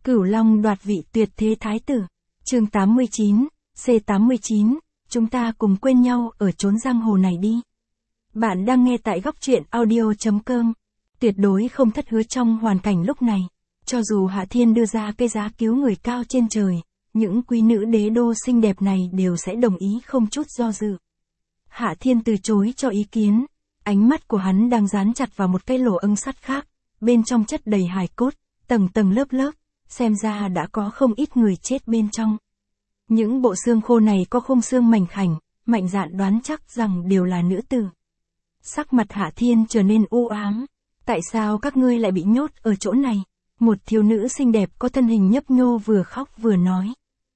Cửu Long đoạt vị tuyệt thế thái tử. Chương 89, C89, chúng ta cùng quên nhau ở chốn giang hồ này đi. Bạn đang nghe tại góc truyện audio.com. Tuyệt đối không thất hứa trong hoàn cảnh lúc này. Cho dù Hạ Thiên đưa ra cái giá cứu người cao trên trời, những quý nữ đế đô xinh đẹp này đều sẽ đồng ý không chút do dự. Hạ Thiên từ chối cho ý kiến, ánh mắt của hắn đang dán chặt vào một cái lỗ ưng sắt khác, bên trong chất đầy hài cốt, tầng tầng lớp lớp, xem ra đã có không ít người chết bên trong. Những bộ xương khô này có khung xương mảnh khảnh, mạnh dạn đoán chắc rằng đều là nữ tử. Sắc mặt Hạ Thiên trở nên u ám. Tại sao các ngươi lại bị nhốt ở chỗ này? Một thiếu nữ xinh đẹp có thân hình nhấp nhô vừa khóc vừa nói.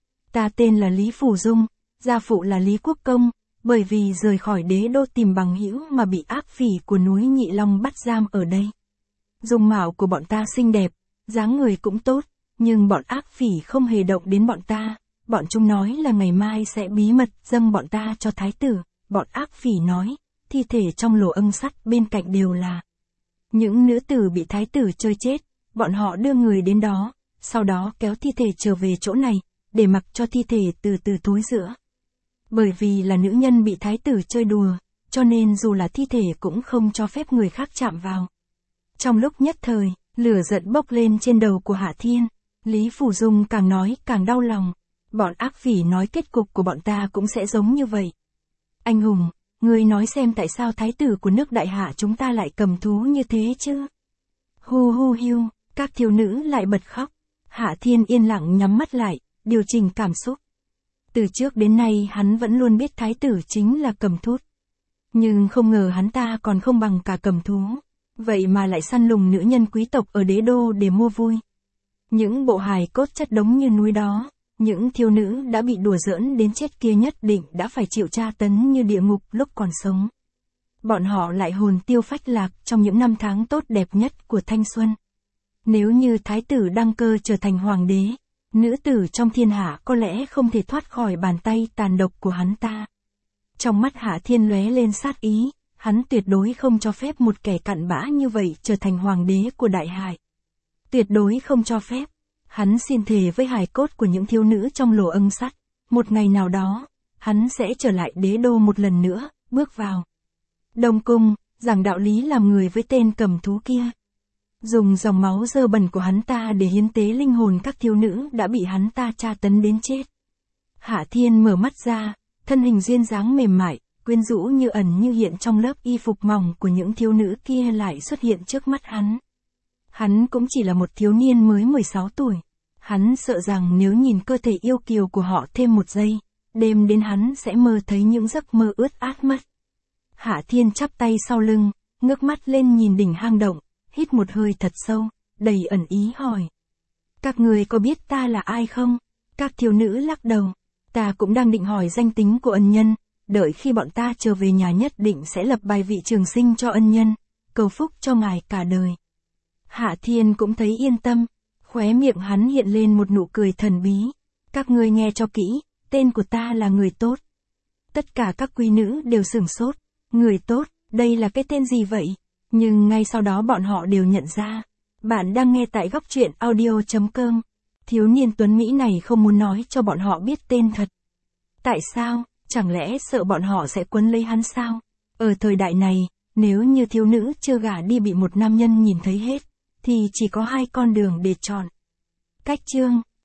Ta tên là Lý Phủ Dung, gia phụ là Lý Quốc Công, bởi vì rời khỏi đế đô tìm bằng hữu mà bị ác phỉ của núi Nhị Long bắt giam ở đây. Dung mạo của bọn ta xinh đẹp, dáng người cũng tốt, nhưng bọn ác phỉ không hề động đến bọn ta. Bọn chúng nói là ngày mai sẽ bí mật dâng bọn ta cho thái tử. Bọn ác phỉ nói, thi thể trong lỗ ưng sắt bên cạnh đều là những nữ tử bị thái tử chơi chết. Bọn họ đưa người đến đó, sau đó kéo thi thể trở về chỗ này, để mặc cho thi thể từ từ thối rữa. Bởi vì là nữ nhân bị thái tử chơi đùa, cho nên dù là thi thể cũng không cho phép người khác chạm vào. Trong lúc nhất thời, lửa giận bốc lên trên đầu của Hạ Thiên. Lý Phủ Dung càng nói càng đau lòng. Bọn ác phỉ nói kết cục của bọn ta cũng sẽ giống như vậy. Anh hùng, ngươi nói xem tại sao thái tử của nước Đại Hạ chúng ta lại cầm thú như thế chứ? Hu hu hiu, các thiếu nữ lại bật khóc. Hạ Thiên yên lặng nhắm mắt lại, điều chỉnh cảm xúc. Từ trước đến nay hắn vẫn luôn biết thái tử chính là cầm thút. Nhưng không ngờ hắn ta còn không bằng cả cầm thú. Vậy mà lại săn lùng nữ nhân quý tộc ở đế đô để mua vui. Những bộ hài cốt chất đống như núi đó, những thiếu nữ đã bị đùa giỡn đến chết kia nhất định đã phải chịu tra tấn như địa ngục lúc còn sống. Bọn họ lại hồn tiêu phách lạc trong những năm tháng tốt đẹp nhất của thanh xuân. Nếu như thái tử đăng cơ trở thành hoàng đế, nữ tử trong thiên hạ có lẽ không thể thoát khỏi bàn tay tàn độc của hắn ta. Trong mắt Hạ Thiên lóe lên sát ý, hắn tuyệt đối không cho phép một kẻ cặn bã như vậy trở thành hoàng đế của Đại Hải. Tuyệt đối không cho phép. Hắn xin thề với hài cốt của những thiếu nữ trong lỗ ưng sắt, một ngày nào đó, hắn sẽ trở lại đế đô một lần nữa, bước vào Đông Cung, giảng đạo lý làm người với tên cầm thú kia. Dùng dòng máu dơ bẩn của hắn ta để hiến tế linh hồn các thiếu nữ đã bị hắn ta tra tấn đến chết. Hạ Thiên mở mắt ra, thân hình duyên dáng mềm mại, quyến rũ như ẩn như hiện trong lớp y phục mỏng của những thiếu nữ kia lại xuất hiện trước mắt hắn. Hắn cũng chỉ là một thiếu niên mới 16 tuổi. Hắn sợ rằng nếu nhìn cơ thể yêu kiều của họ thêm một giây, đêm đến hắn sẽ mơ thấy những giấc mơ ướt át mất. Hạ Thiên chắp tay sau lưng, ngước mắt lên nhìn đỉnh hang động, hít một hơi thật sâu, đầy ẩn ý hỏi. Các người có biết ta là ai không? Các thiếu nữ lắc đầu. Ta cũng đang định hỏi danh tính của ân nhân, đợi khi bọn ta trở về nhà nhất định sẽ lập bài vị trường sinh cho ân nhân, cầu phúc cho ngài cả đời. Hạ Thiên cũng thấy yên tâm, khóe miệng hắn hiện lên một nụ cười thần bí. Các ngươi nghe cho kỹ, tên của ta là người tốt. Tất cả các quý nữ đều sửng sốt. Người tốt, đây là cái tên gì vậy? Nhưng ngay sau đó bọn họ đều nhận ra. Bạn đang nghe tại góc truyện audio.com. Thiếu niên tuấn Mỹ này không muốn nói cho bọn họ biết tên thật. Tại sao? Chẳng lẽ sợ bọn họ sẽ quấn lấy hắn sao? Ở thời đại này, nếu như thiếu nữ chưa gả đi bị một nam nhân nhìn thấy hết, thì chỉ có hai con đường để chọn. Cách chương